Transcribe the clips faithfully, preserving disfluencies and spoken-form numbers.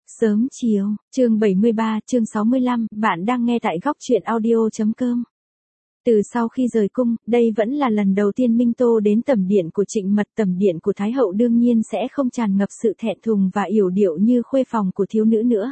Sớm chiều, chương bảy mươi ba, chương sáu mươi lăm, bạn đang nghe tại góc truyện audio.com. Từ sau khi rời cung, đây vẫn là lần đầu tiên Minh Tô đến tẩm điện của Trịnh Mật. Tẩm điện của Thái hậu đương nhiên sẽ không tràn ngập sự thẹn thùng và yểu điệu như khuê phòng của thiếu nữ nữa.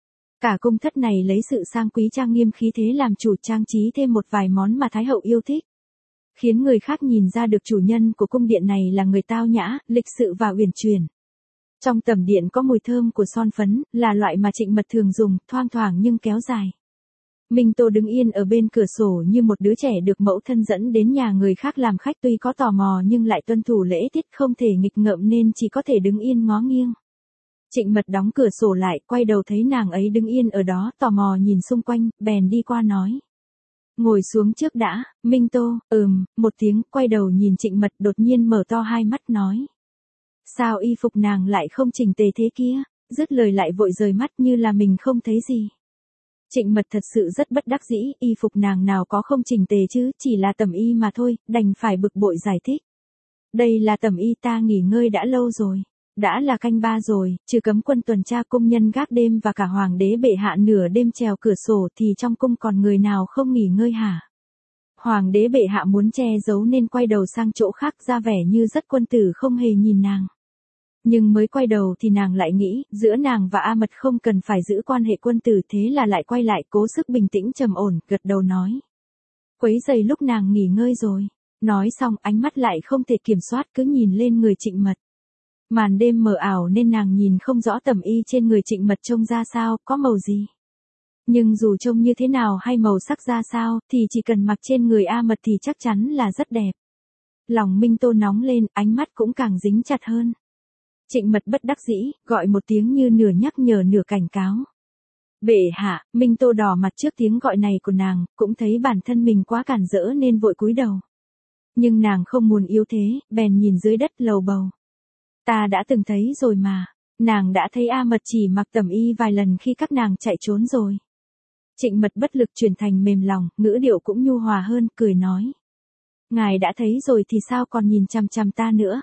Cả cung thất này lấy sự sang quý trang nghiêm khí thế làm chủ, trang trí thêm một vài món mà Thái hậu yêu thích, khiến người khác nhìn ra được chủ nhân của cung điện này là người tao nhã, lịch sự và uyển chuyển. Trong tẩm điện có mùi thơm của son phấn, là loại mà Trịnh Mật thường dùng, thoang thoảng nhưng kéo dài. Minh Tô đứng yên ở bên cửa sổ như một đứa trẻ được mẫu thân dẫn đến nhà người khác làm khách, tuy có tò mò nhưng lại tuân thủ lễ tiết, không thể nghịch ngợm nên chỉ có thể đứng yên ngó nghiêng. Trịnh Mật đóng cửa sổ lại, quay đầu thấy nàng ấy đứng yên ở đó, tò mò nhìn xung quanh, bèn đi qua nói: "Ngồi xuống trước đã." Minh Tô, ừm, một tiếng, quay đầu nhìn Trịnh Mật, đột nhiên mở to hai mắt nói: "Sao y phục nàng lại không chỉnh tề thế kia?" Dứt lời lại vội rời mắt như là mình không thấy gì. Trịnh Mật thật sự rất bất đắc dĩ, y phục nàng nào có không chỉnh tề chứ, chỉ là tẩm y mà thôi, đành phải bực bội giải thích: "Đây là tẩm y, ta nghỉ ngơi đã lâu rồi. Đã là canh ba rồi, trừ cấm quân tuần tra, công nhân gác đêm và cả hoàng đế bệ hạ nửa đêm trèo cửa sổ thì trong cung còn người nào không nghỉ ngơi hả?" Hoàng đế bệ hạ muốn che giấu nên quay đầu sang chỗ khác, ra vẻ như rất quân tử, không hề nhìn nàng. Nhưng mới quay đầu thì nàng lại nghĩ, giữa nàng và A Mật không cần phải giữ quan hệ quân tử, thế là lại quay lại, cố sức bình tĩnh trầm ổn, gật đầu nói: "Quấy rầy lúc nàng nghỉ ngơi rồi." Nói xong, ánh mắt lại không thể kiểm soát, cứ nhìn lên người Trịnh Mật. Màn đêm mờ ảo nên nàng nhìn không rõ tẩm y trên người Trịnh Mật trông ra sao, có màu gì. Nhưng dù trông như thế nào hay màu sắc ra sao, thì chỉ cần mặc trên người A Mật thì chắc chắn là rất đẹp. Lòng Minh Tô nóng lên, ánh mắt cũng càng dính chặt hơn. Trịnh Mật bất đắc dĩ, gọi một tiếng như nửa nhắc nhở nửa cảnh cáo: "Bệ hạ." Minh Tô đỏ mặt trước tiếng gọi này của nàng, cũng thấy bản thân mình quá cản rỡ nên vội cúi đầu. Nhưng nàng không muốn yếu thế, bèn nhìn dưới đất lầu bầu: "Ta đã từng thấy rồi mà." Nàng đã thấy A Mật chỉ mặc tẩm y vài lần khi các nàng chạy trốn rồi. Trịnh Mật bất lực chuyển thành mềm lòng, ngữ điệu cũng nhu hòa hơn, cười nói: "Ngài đã thấy rồi thì sao còn nhìn chằm chằm ta nữa?"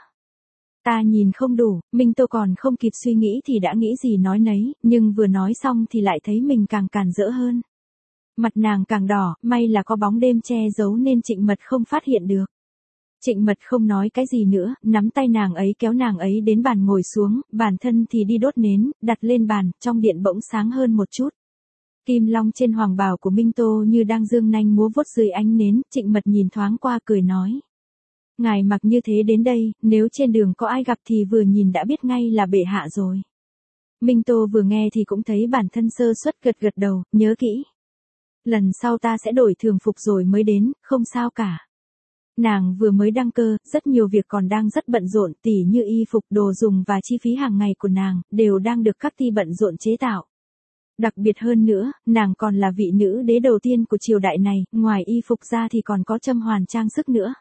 "Ta nhìn không đủ." Minh Tô còn không kịp suy nghĩ thì đã nghĩ gì nói nấy, nhưng vừa nói xong thì lại thấy mình càng cản rỡ hơn. Mặt nàng càng đỏ, may là có bóng đêm che giấu nên Trịnh Mật không phát hiện được. Trịnh Mật không nói cái gì nữa, nắm tay nàng ấy kéo nàng ấy đến bàn ngồi xuống, bản thân thì đi đốt nến, đặt lên bàn, trong điện bỗng sáng hơn một chút. Kim long trên hoàng bào của Minh Tô như đang dương nanh múa vuốt dưới ánh nến. Trịnh Mật nhìn thoáng qua cười nói: "Ngài mặc như thế đến đây, nếu trên đường có ai gặp thì vừa nhìn đã biết ngay là bệ hạ rồi." Minh Tô vừa nghe thì cũng thấy bản thân sơ suất, gật gật đầu: "Nhớ kỹ. Lần sau ta sẽ đổi thường phục rồi mới đến, không sao cả." Nàng vừa mới đăng cơ, rất nhiều việc còn đang rất bận rộn, tỉ như y phục, đồ dùng và chi phí hàng ngày của nàng, đều đang được các ty bận rộn chế tạo. Đặc biệt hơn nữa, nàng còn là vị nữ đế đầu tiên của triều đại này, ngoài y phục ra thì còn có châm hoàn trang sức nữa.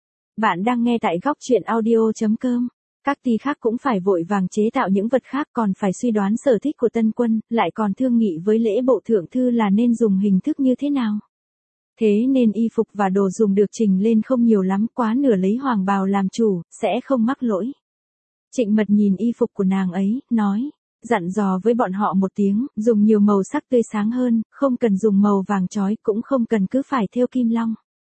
Bạn đang nghe tại góc truyện audio.com. Các ty khác cũng phải vội vàng chế tạo những vật khác, còn phải suy đoán sở thích của tân quân, lại còn thương nghị với lễ bộ thượng thư là nên dùng hình thức như thế nào. Thế nên y phục và đồ dùng được trình lên không nhiều lắm, quá nửa lấy hoàng bào làm chủ, sẽ không mắc lỗi. Trịnh Mật nhìn y phục của nàng ấy, nói: "Dặn dò với bọn họ một tiếng, dùng nhiều màu sắc tươi sáng hơn, không cần dùng màu vàng chói, cũng không cần cứ phải thêu kim long.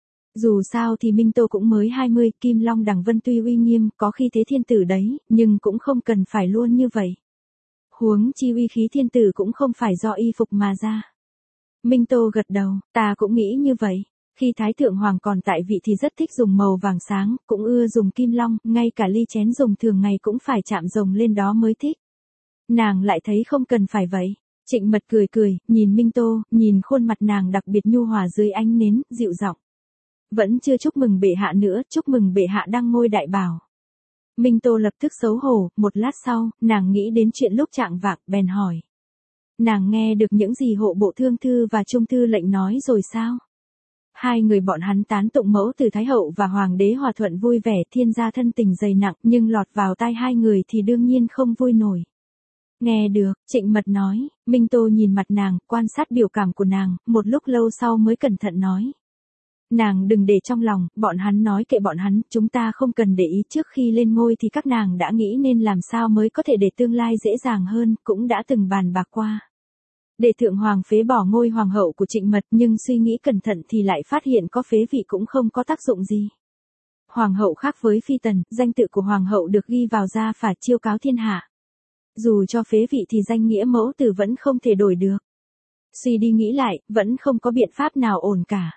Dù sao thì Minh Tô cũng mới hai mươi, kim long đằng vân tuy uy nghiêm, có khi thế thiên tử đấy, nhưng cũng không cần phải luôn như vậy. Huống chi uy khí thiên tử cũng không phải do y phục mà ra." Minh Tô gật đầu: "Ta cũng nghĩ như vậy. Khi Thái Thượng Hoàng còn tại vị thì rất thích dùng màu vàng sáng, cũng ưa dùng kim long, ngay cả ly chén dùng thường ngày cũng phải chạm rồng lên đó mới thích. Nàng lại thấy không cần phải vậy." Trịnh Mật cười cười, nhìn Minh Tô, nhìn khuôn mặt nàng đặc biệt nhu hòa dưới ánh nến, dịu giọng: "Vẫn chưa chúc mừng bệ hạ nữa, chúc mừng bệ hạ đăng ngôi đại bảo." Minh Tô lập tức xấu hổ, một lát sau, nàng nghĩ đến chuyện lúc chạng vạng, bèn hỏi: "Nàng nghe được những gì hộ bộ thương thư và trung thư lệnh nói rồi sao?" Hai người bọn hắn tán tụng mẫu từ Thái hậu và hoàng đế hòa thuận vui vẻ, thiên gia thân tình dày nặng, nhưng lọt vào tai hai người thì đương nhiên không vui nổi. "Nghe được." Trịnh Mật nói. Minh Tô nhìn mặt nàng, quan sát biểu cảm của nàng, một lúc lâu sau mới cẩn thận nói: Nàng đừng để trong lòng, bọn hắn nói kệ bọn hắn, chúng ta không cần để ý. Trước khi lên ngôi thì các nàng đã nghĩ nên làm sao mới có thể để tương lai dễ dàng hơn, cũng đã từng bàn bạc qua. Để thượng hoàng phế bỏ ngôi hoàng hậu của Trịnh Mật, nhưng suy nghĩ cẩn thận thì lại phát hiện có phế vị cũng không có tác dụng gì. Hoàng hậu khác với phi tần, danh tự của hoàng hậu được ghi vào gia phả chiêu cáo thiên hạ. Dù cho phế vị thì danh nghĩa mẫu tử vẫn không thể đổi được. Suy đi nghĩ lại, vẫn không có biện pháp nào ổn cả.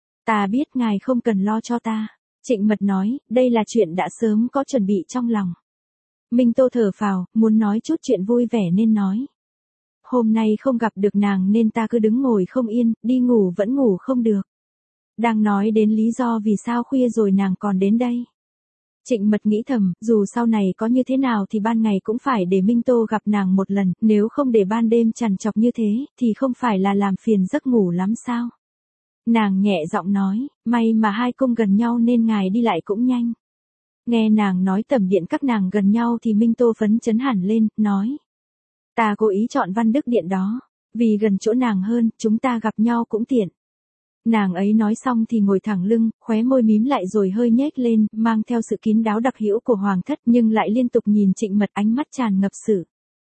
Ta biết ngài không cần lo cho ta. Trịnh Mật nói, đây là chuyện đã sớm có chuẩn bị trong lòng. Minh Tô thở phào, muốn nói chút chuyện vui vẻ nên nói. Hôm nay không gặp được nàng nên ta cứ đứng ngồi không yên, đi ngủ vẫn ngủ không được. Đang nói đến lý do vì sao khuya rồi nàng còn đến đây. Trịnh Mật nghĩ thầm, dù sau này có như thế nào thì ban ngày cũng phải để Minh Tô gặp nàng một lần, nếu không để ban đêm trằn trọc như thế, thì không phải là làm phiền giấc ngủ lắm sao. Nàng nhẹ giọng nói, may mà hai cung gần nhau nên ngài đi lại cũng nhanh. Nghe nàng nói tẩm điện các nàng gần nhau thì Minh Tô phấn chấn hẳn lên, nói. Ta cố ý chọn Văn Đức Điện đó, vì gần chỗ nàng hơn, chúng ta gặp nhau cũng tiện. Nàng ấy nói xong thì ngồi thẳng lưng, khóe môi mím lại rồi hơi nhếch lên, mang theo sự kín đáo đặc hữu của hoàng thất nhưng lại liên tục nhìn Trịnh Mật ánh mắt tràn ngập sự.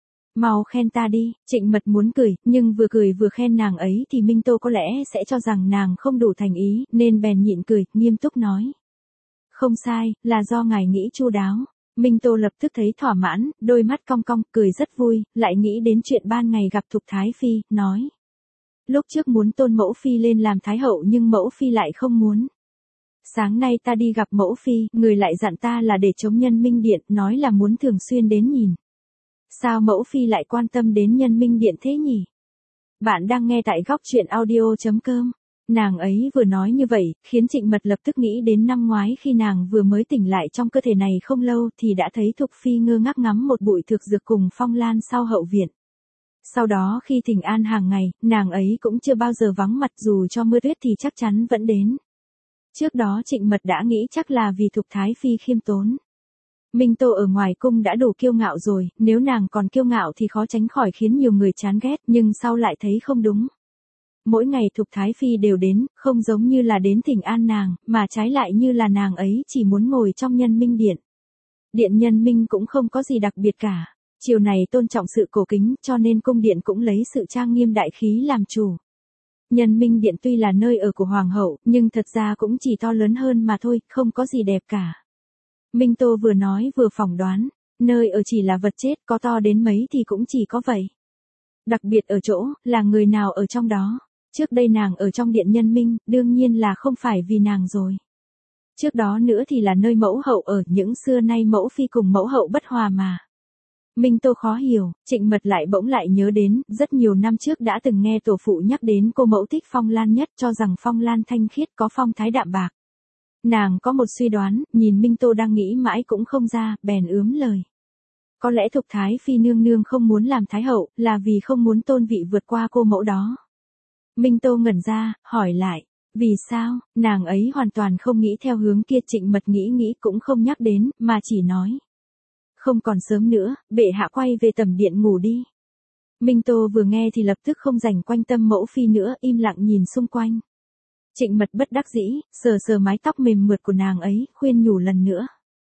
Mau khen ta đi, Trịnh Mật muốn cười, nhưng vừa cười vừa khen nàng ấy thì Minh Tô có lẽ sẽ cho rằng nàng không đủ thành ý, nên bèn nhịn cười, nghiêm túc nói. Không sai, là do ngài nghĩ chu đáo. Minh Tô lập tức thấy thỏa mãn, đôi mắt cong cong, cười rất vui, lại nghĩ đến chuyện ban ngày gặp Thục Thái Phi, nói. Lúc trước muốn tôn mẫu phi lên làm thái hậu nhưng mẫu phi lại không muốn. Sáng nay ta đi gặp mẫu phi, người lại dặn ta là để chống Nhân Minh Điện, nói là muốn thường xuyên đến nhìn. Sao mẫu phi lại quan tâm đến Nhân Minh Điện thế nhỉ? Bạn đang nghe tại góc truyện audio chấm com. Nàng ấy vừa nói như vậy, khiến Trịnh Mật lập tức nghĩ đến năm ngoái khi nàng vừa mới tỉnh lại trong cơ thể này không lâu thì đã thấy Thục Phi ngơ ngác ngắm một bụi thực dược cùng Phong Lan sau hậu viện. Sau đó khi thỉnh an hàng ngày, nàng ấy cũng chưa bao giờ vắng mặt, dù cho mưa tuyết thì chắc chắn vẫn đến. Trước đó Trịnh Mật đã nghĩ chắc là vì Thục Thái Phi khiêm tốn. Minh Tô ở ngoài cung đã đủ kiêu ngạo rồi, nếu nàng còn kiêu ngạo thì khó tránh khỏi khiến nhiều người chán ghét, nhưng sau lại thấy không đúng. Mỗi ngày Thục Thái Phi đều đến, không giống như là đến thỉnh an nàng, mà trái lại như là nàng ấy chỉ muốn ngồi trong Nhân Minh Điện. Điện Nhân Minh cũng không có gì đặc biệt cả. Chiều này tôn trọng sự cổ kính, cho nên cung điện cũng lấy sự trang nghiêm đại khí làm chủ. Nhân Minh Điện tuy là nơi ở của hoàng hậu, nhưng thật ra cũng chỉ to lớn hơn mà thôi, không có gì đẹp cả. Minh Tô vừa nói vừa phỏng đoán, nơi ở chỉ là vật chết, có to đến mấy thì cũng chỉ có vậy. Đặc biệt ở chỗ, là người nào ở trong đó. Trước đây nàng ở trong điện Nhân Minh, đương nhiên là không phải vì nàng rồi. Trước đó nữa thì là nơi mẫu hậu ở, những xưa nay mẫu phi cùng mẫu hậu bất hòa mà. Minh Tô khó hiểu, Trịnh Mật lại bỗng lại nhớ đến, rất nhiều năm trước đã từng nghe tổ phụ nhắc đến cô mẫu thích Phong Lan nhất, cho rằng Phong Lan thanh khiết có phong thái đạm bạc. Nàng có một suy đoán, nhìn Minh Tô đang nghĩ mãi cũng không ra, bèn ướm lời. Có lẽ Thục Thái Phi nương nương không muốn làm thái hậu, là vì không muốn tôn vị vượt qua cô mẫu đó. Minh Tô ngẩn ra, hỏi lại, vì sao? Nàng ấy hoàn toàn không nghĩ theo hướng kia. Trịnh Mật nghĩ nghĩ cũng không nhắc đến, mà chỉ nói. Không còn sớm nữa, bệ hạ quay về tẩm điện ngủ đi. Minh Tô vừa nghe thì lập tức không dành quanh tâm mẫu phi nữa, im lặng nhìn xung quanh. Trịnh Mật bất đắc dĩ, sờ sờ mái tóc mềm mượt của nàng ấy, khuyên nhủ lần nữa.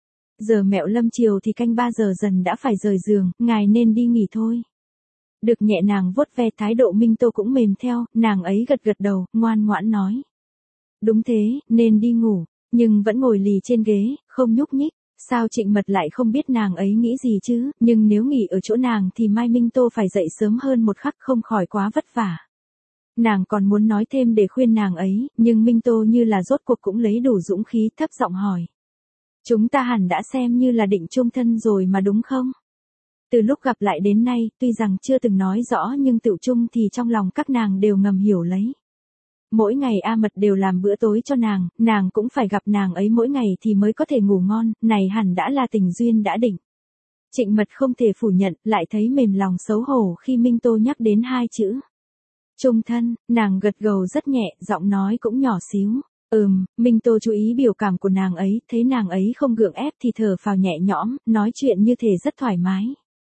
Giờ mẹo lâm chiều thì canh ba giờ dần đã phải rời giường, ngài nên đi nghỉ thôi. Được nhẹ nàng vuốt ve, thái độ Minh Tô cũng mềm theo, nàng ấy gật gật đầu, ngoan ngoãn nói. Đúng thế, nên đi ngủ, nhưng vẫn ngồi lì trên ghế, không nhúc nhích. Sao Trịnh Mật lại không biết nàng ấy nghĩ gì chứ, nhưng nếu nghỉ ở chỗ nàng thì mai Minh Tô phải dậy sớm hơn một khắc, không khỏi quá vất vả. Nàng còn muốn nói thêm để khuyên nàng ấy, nhưng Minh Tô như là rốt cuộc cũng lấy đủ dũng khí, thấp giọng hỏi. Chúng ta hẳn đã xem như là định chung thân rồi mà đúng không? Từ lúc gặp lại đến nay, tuy rằng chưa từng nói rõ nhưng tựu chung thì trong lòng các nàng đều ngầm hiểu lấy. Mỗi ngày A Mật đều làm bữa tối cho nàng, nàng cũng phải gặp nàng ấy mỗi ngày thì mới có thể ngủ ngon, này hẳn đã là tình duyên đã định. Trịnh Mật không thể phủ nhận, lại thấy mềm lòng xấu hổ khi Minh Tô nhắc đến hai chữ. Chung thân, nàng gật gđầu rất nhẹ, giọng nói cũng nhỏ xíu. Ừm, Minh Tô chú ý biểu cảm của nàng ấy, thấy nàng ấy không gượng ép thì thở phào nhẹ nhõm, nói chuyện như thể rất thoải mái.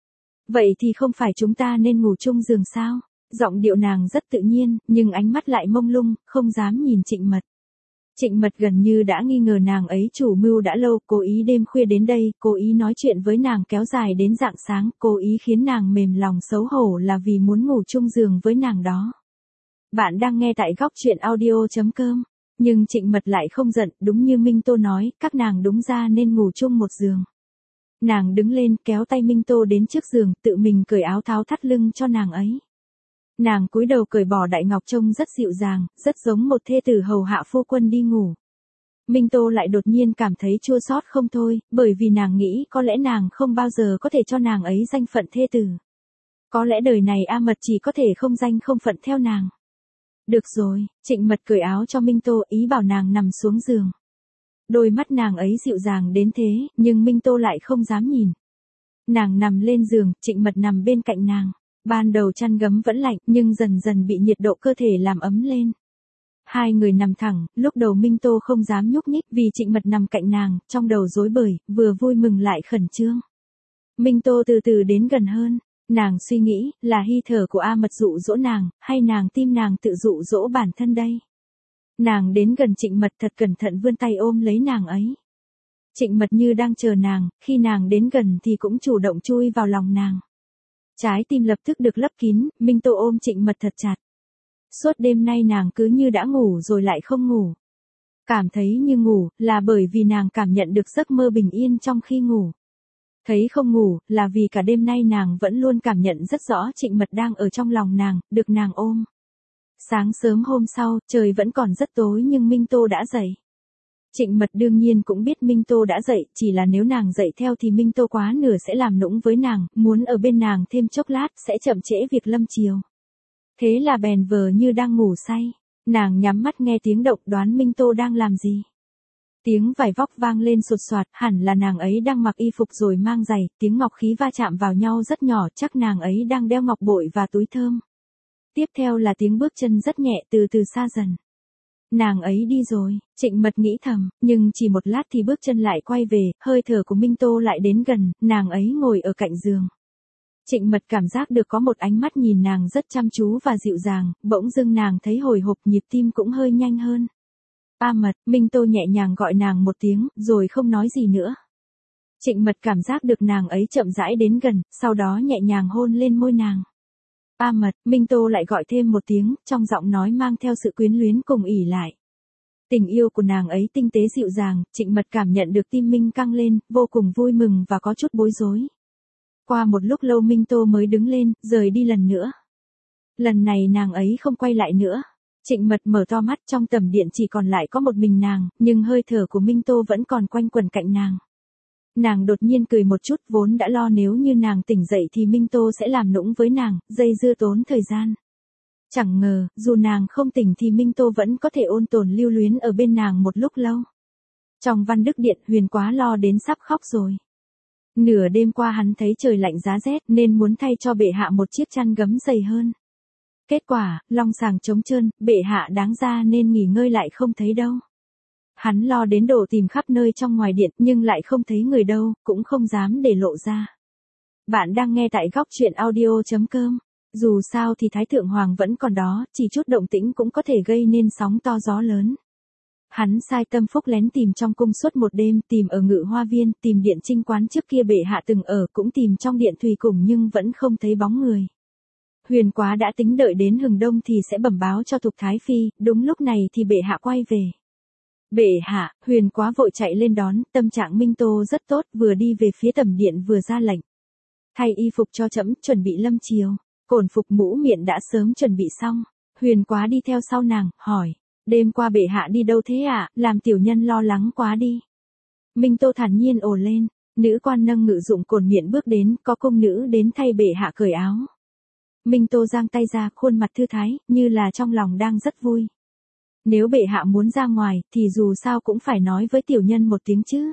Vậy thì không phải chúng ta nên ngủ chung giường sao? Giọng điệu nàng rất tự nhiên, nhưng ánh mắt lại mông lung, không dám nhìn Trịnh Mật. Trịnh Mật gần như đã nghi ngờ nàng ấy chủ mưu đã lâu, cố ý đêm khuya đến đây, cố ý nói chuyện với nàng kéo dài đến rạng sáng, cố ý khiến nàng mềm lòng xấu hổ là vì muốn ngủ chung giường với nàng đó. Bạn đang nghe tại góc truyện audio.com. Nhưng Trịnh Mật lại không giận, đúng như Minh Tô nói, các nàng đúng ra nên ngủ chung một giường. Nàng đứng lên kéo tay Minh Tô đến trước giường, tự mình cởi áo tháo thắt lưng cho nàng ấy. Nàng cúi đầu cởi bỏ đại ngọc trông rất dịu dàng, rất giống một thê tử hầu hạ phu quân đi ngủ. Minh Tô lại đột nhiên cảm thấy chua xót không thôi, bởi vì nàng nghĩ có lẽ nàng không bao giờ có thể cho nàng ấy danh phận thê tử. Có lẽ đời này A Mật chỉ có thể không danh không phận theo nàng. Được rồi, Trịnh Mật cởi áo cho Minh Tô, ý bảo nàng nằm xuống giường. Đôi mắt nàng ấy dịu dàng đến thế, nhưng Minh Tô lại không dám nhìn. Nàng nằm lên giường, Trịnh Mật nằm bên cạnh nàng. Ban đầu chăn gấm vẫn lạnh, nhưng dần dần bị nhiệt độ cơ thể làm ấm lên. Hai người nằm thẳng, lúc đầu Minh Tô không dám nhúc nhích vì Trịnh Mật nằm cạnh nàng, trong đầu rối bời, vừa vui mừng lại khẩn trương. Minh Tô từ từ đến gần hơn, nàng suy nghĩ, là hy thở của A Mật dụ dỗ nàng, hay nàng tim nàng tự dụ dỗ bản thân đây. Nàng đến gần Trịnh Mật thật cẩn thận vươn tay ôm lấy nàng ấy. Trịnh Mật như đang chờ nàng, khi nàng đến gần thì cũng chủ động chui vào lòng nàng. Trái tim lập tức được lấp kín, Minh Tô ôm Trịnh Mật thật chặt. Suốt đêm nay nàng cứ như đã ngủ rồi lại không ngủ. Cảm thấy như ngủ, là bởi vì nàng cảm nhận được giấc mơ bình yên trong khi ngủ. Thấy không ngủ, là vì cả đêm nay nàng vẫn luôn cảm nhận rất rõ Trịnh Mật đang ở trong lòng nàng, được nàng ôm. Sáng sớm hôm sau, trời vẫn còn rất tối nhưng Minh Tô đã dậy. Trịnh Mật đương nhiên cũng biết Minh Tô đã dậy, chỉ là nếu nàng dậy theo thì Minh Tô quá nửa sẽ làm nũng với nàng, muốn ở bên nàng thêm chốc lát sẽ chậm trễ việc lâm chiều. Thế là bèn vờ như đang ngủ say, nàng nhắm mắt nghe tiếng động đoán Minh Tô đang làm gì. Tiếng vải vóc vang lên sột soạt, hẳn là nàng ấy đang mặc y phục rồi mang giày, tiếng ngọc khí va chạm vào nhau rất nhỏ, chắc nàng ấy đang đeo ngọc bội và túi thơm. Tiếp theo là tiếng bước chân rất nhẹ từ từ xa dần. Nàng ấy đi rồi, Trịnh Mật nghĩ thầm, nhưng chỉ một lát thì bước chân lại quay về, hơi thở của Minh Tô lại đến gần, nàng ấy ngồi ở cạnh giường. Trịnh Mật cảm giác được có một ánh mắt nhìn nàng rất chăm chú và dịu dàng, bỗng dưng nàng thấy hồi hộp, nhịp tim cũng hơi nhanh hơn. A Mật, Minh Tô nhẹ nhàng gọi nàng một tiếng, rồi không nói gì nữa. Trịnh Mật cảm giác được nàng ấy chậm rãi đến gần, sau đó nhẹ nhàng hôn lên môi nàng. A Mật, Minh Tô lại gọi thêm một tiếng, trong giọng nói mang theo sự quyến luyến cùng ỉ lại. Tình yêu của nàng ấy tinh tế dịu dàng, Trịnh Mật cảm nhận được tim Minh căng lên, vô cùng vui mừng và có chút bối rối. Qua một lúc lâu Minh Tô mới đứng lên, rời đi lần nữa. Lần này nàng ấy không quay lại nữa. Trịnh Mật mở to mắt, trong tầm điện chỉ còn lại có một mình nàng, nhưng hơi thở của Minh Tô vẫn còn quanh quẩn cạnh nàng. Nàng đột nhiên cười một chút, vốn đã lo nếu như nàng tỉnh dậy thì Minh Tô sẽ làm nũng với nàng, dây dưa tốn thời gian. Chẳng ngờ, dù nàng không tỉnh thì Minh Tô vẫn có thể ôn tồn lưu luyến ở bên nàng một lúc lâu. Trong Văn Đức Điện, Huyền Quá lo đến sắp khóc rồi. Nửa đêm qua hắn thấy trời lạnh giá rét nên muốn thay cho bệ hạ một chiếc chăn gấm dày hơn. Kết quả, long sàng trống trơn, bệ hạ đáng ra nên nghỉ ngơi lại không thấy đâu. Hắn lo đến độ tìm khắp nơi trong ngoài điện nhưng lại không thấy người đâu, cũng không dám để lộ ra. Bạn đang nghe tại góc truyện audio.com. Dù sao thì Thái Thượng Hoàng vẫn còn đó, chỉ chút động tĩnh cũng có thể gây nên sóng to gió lớn. Hắn sai Tâm Phúc lén tìm trong cung suốt một đêm, tìm ở Ngự Hoa Viên, tìm điện Trinh Quán trước kia bệ hạ từng ở, cũng tìm trong điện Thùy Cùng nhưng vẫn không thấy bóng người. Huyền Quá đã tính đợi đến hừng đông thì sẽ bẩm báo cho Thục Thái Phi, đúng lúc này thì bệ hạ quay về. Bệ hạ, Huyền Quá vội chạy lên đón, tâm trạng Minh Tô rất tốt, vừa đi về phía tầm điện vừa ra lệnh. Thay y phục cho trẫm, chuẩn bị lâm chiều. Cổn phục mũ miệng đã sớm chuẩn bị xong. Huyền Quá đi theo sau nàng, hỏi. Đêm qua bệ hạ đi đâu thế ạ, à? Làm tiểu nhân lo lắng quá đi. Minh Tô thản nhiên ồ lên. Nữ quan nâng ngự dụng cổn miệng bước đến, có cung nữ đến thay bệ hạ cởi áo. Minh Tô giang tay ra, khuôn mặt thư thái, như là trong lòng đang rất vui. Nếu bệ hạ muốn ra ngoài, thì dù sao cũng phải nói với tiểu nhân một tiếng chứ.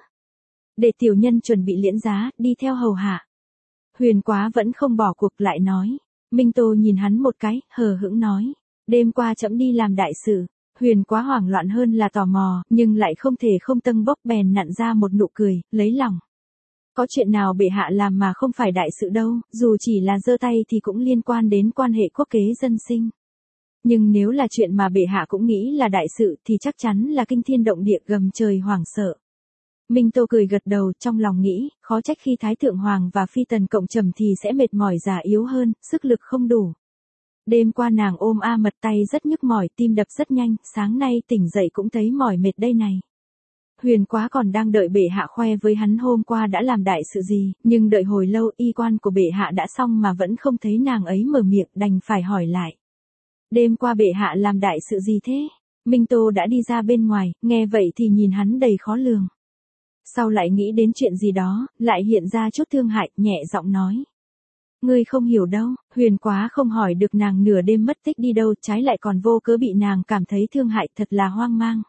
Để tiểu nhân chuẩn bị liễn giá, đi theo hầu hạ. Huyền Quá vẫn không bỏ cuộc lại nói. Minh Tô nhìn hắn một cái, hờ hững nói. Đêm qua trẫm đi làm đại sự. Huyền Quá hoảng loạn hơn là tò mò, nhưng lại không thể không tâng bốc bèn nặn ra một nụ cười, lấy lòng. Có chuyện nào bệ hạ làm mà không phải đại sự đâu, dù chỉ là giơ tay thì cũng liên quan đến quan hệ quốc kế dân sinh. nhưng nếu là chuyện mà bệ hạ cũng nghĩ là đại sự thì chắc chắn là kinh thiên động địa gầm trời hoảng sợ. Minh Tô cười gật đầu, trong lòng nghĩ, khó trách khi Thái Thượng Hoàng và Phi Tần cộng trầm thì sẽ mệt mỏi già yếu hơn, sức lực không đủ. Đêm qua nàng ôm A Mật tay rất nhức mỏi, tim đập rất nhanh, sáng nay tỉnh dậy cũng thấy mỏi mệt đây này. Huyền Quá còn đang đợi bệ hạ khoe với hắn hôm qua đã làm đại sự gì, nhưng đợi hồi lâu y quan của bệ hạ đã xong mà vẫn không thấy nàng ấy mở miệng, đành phải hỏi lại. Đêm qua bệ hạ làm đại sự gì thế? Minh Tô đã đi ra bên ngoài, nghe vậy thì nhìn hắn đầy khó lường. Sau lại nghĩ đến chuyện gì đó, lại hiện ra chút thương hại, nhẹ giọng nói. Ngươi không hiểu đâu, Huyền Quá không hỏi được nàng nửa đêm mất tích đi đâu, trái lại còn vô cớ bị nàng cảm thấy thương hại, thật là hoang mang.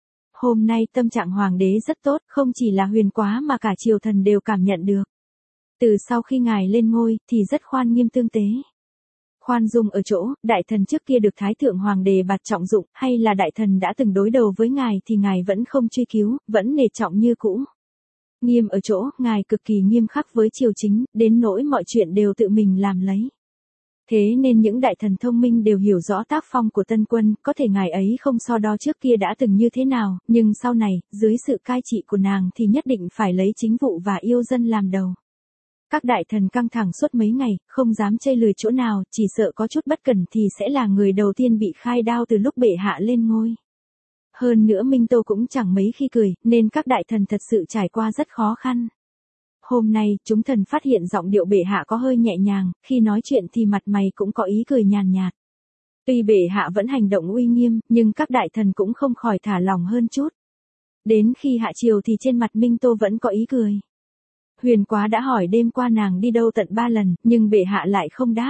Hôm nay tâm trạng hoàng đế rất tốt, không chỉ là Huyền Quá mà cả triều thần đều cảm nhận được. Từ sau khi ngài lên ngôi, thì rất khoan nghiêm tương tế. Khoan dung ở chỗ, đại thần trước kia được Thái Thượng Hoàng đề bạt trọng dụng, hay là đại thần đã từng đối đầu với ngài thì ngài vẫn không truy cứu, vẫn nể trọng như cũ. Nghiêm ở chỗ, ngài cực kỳ nghiêm khắc với triều chính, đến nỗi mọi chuyện đều tự mình làm lấy. Thế nên những đại thần thông minh đều hiểu rõ tác phong của tân quân, có thể ngài ấy không so đo trước kia đã từng như thế nào, nhưng sau này, dưới sự cai trị của nàng thì nhất định phải lấy chính vụ và yêu dân làm đầu. Các đại thần căng thẳng suốt mấy ngày, không dám chây lười chỗ nào, chỉ sợ có chút bất cẩn thì sẽ là người đầu tiên bị khai đao từ lúc bệ hạ lên ngôi. Hơn nữa Minh Tô cũng chẳng mấy khi cười, nên các đại thần thật sự trải qua rất khó khăn. Hôm nay, chúng thần phát hiện giọng điệu bệ hạ có hơi nhẹ nhàng, khi nói chuyện thì mặt mày cũng có ý cười nhàn nhạt. Tuy bệ hạ vẫn hành động uy nghiêm, nhưng các đại thần cũng không khỏi thả lòng hơn chút. Đến khi hạ triều thì trên mặt Minh Tô vẫn có ý cười. Huyền Quá đã hỏi đêm qua nàng đi đâu tận ba lần, nhưng bệ hạ lại không đáp.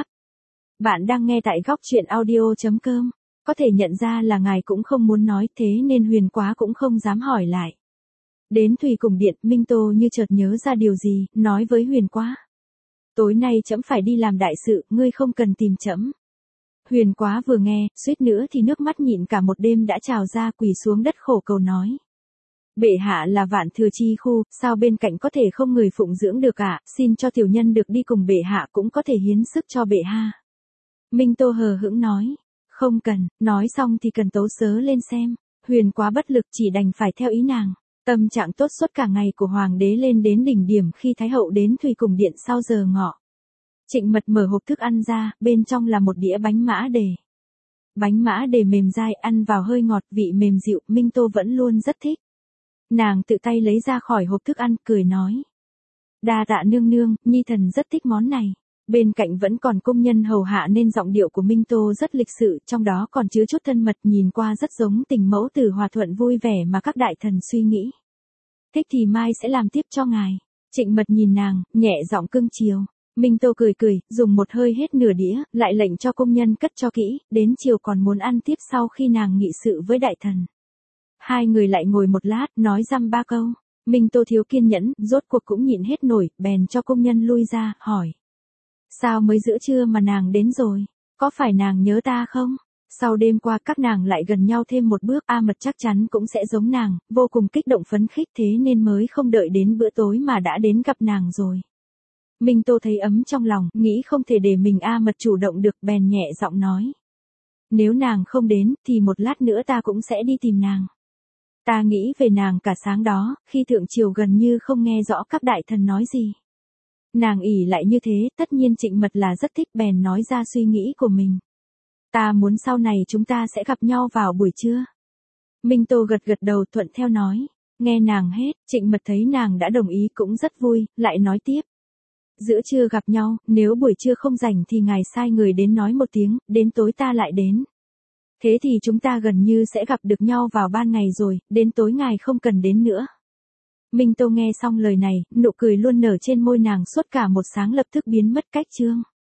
Bạn đang nghe tại góc truyện audio chấm com. Có thể nhận ra là ngài cũng không muốn nói, thế nên Huyền Quá cũng không dám hỏi lại. Đến Thủy Cùng Điện, Minh Tô như chợt nhớ ra điều gì, nói với Huyền Quá. Tối nay trẫm phải đi làm đại sự, ngươi không cần tìm trẫm. Huyền Quá vừa nghe, suýt nữa thì nước mắt nhịn cả một đêm đã trào ra, quỳ xuống đất khổ cầu nói. Bệ hạ là vạn thừa chi khu, sao bên cạnh có thể không người phụng dưỡng được ạ, à? Xin cho tiểu nhân được đi cùng bệ hạ cũng có thể hiến sức cho bệ hạ. Minh Tô hờ hững nói. Không cần, nói xong thì cần tấu sớ lên xem. Huyền Quá bất lực chỉ đành phải theo ý nàng. Tâm trạng tốt suốt cả ngày của hoàng đế lên đến đỉnh điểm khi Thái hậu đến Thủy Cùng Điện sau giờ ngọ. Trịnh Mật mở hộp thức ăn ra, bên trong là một đĩa bánh mã đề. Bánh mã đề mềm dai, ăn vào hơi ngọt, vị mềm dịu, Minh Tô vẫn luôn rất thích. Nàng tự tay lấy ra khỏi hộp thức ăn, cười nói. Đa tạ nương nương, nhi thần rất thích món này. Bên cạnh vẫn còn công nhân hầu hạ nên giọng điệu của Minh Tô rất lịch sự, trong đó còn chứa chút thân mật, nhìn qua rất giống tình mẫu tử hòa thuận vui vẻ mà các đại thần suy nghĩ. Thích thì mai sẽ làm tiếp cho ngài. Trịnh Mật nhìn nàng, nhẹ giọng cưng chiều. Minh Tô cười cười, dùng một hơi hết nửa đĩa, lại lệnh cho công nhân cất cho kỹ, đến chiều còn muốn ăn tiếp sau khi nàng nghị sự với đại thần. Hai người lại ngồi một lát, nói dăm ba câu. Minh Tô thiếu kiên nhẫn, rốt cuộc cũng nhịn hết nổi, bèn cho công nhân lui ra, hỏi. Sao mới giữa trưa mà nàng đến rồi? Có phải nàng nhớ ta không? Sau đêm qua các nàng lại gần nhau thêm một bước, A Mật chắc chắn cũng sẽ giống nàng, vô cùng kích động phấn khích, thế nên mới không đợi đến bữa tối mà đã đến gặp nàng rồi. Minh Tô thấy ấm trong lòng, nghĩ không thể để mình A Mật chủ động được, bèn nhẹ giọng nói. Nếu nàng không đến, thì một lát nữa ta cũng sẽ đi tìm nàng. Ta nghĩ về nàng cả sáng đó, khi thượng triều gần như không nghe rõ các đại thần nói gì. Nàng ỷ lại như thế, tất nhiên Trịnh Mật là rất thích, bèn nói ra suy nghĩ của mình. Ta muốn sau này chúng ta sẽ gặp nhau vào buổi trưa. Minh Tô gật gật đầu thuận theo nói. Nghe nàng hết, Trịnh Mật thấy nàng đã đồng ý cũng rất vui, lại nói tiếp. Giữa trưa gặp nhau, nếu buổi trưa không rảnh thì ngài sai người đến nói một tiếng, đến tối ta lại đến. Thế thì chúng ta gần như sẽ gặp được nhau vào ban ngày rồi, đến tối ngài không cần đến nữa. Minh Tô nghe xong lời này, nụ cười luôn nở trên môi nàng suốt cả một sáng lập tức biến mất cách chương.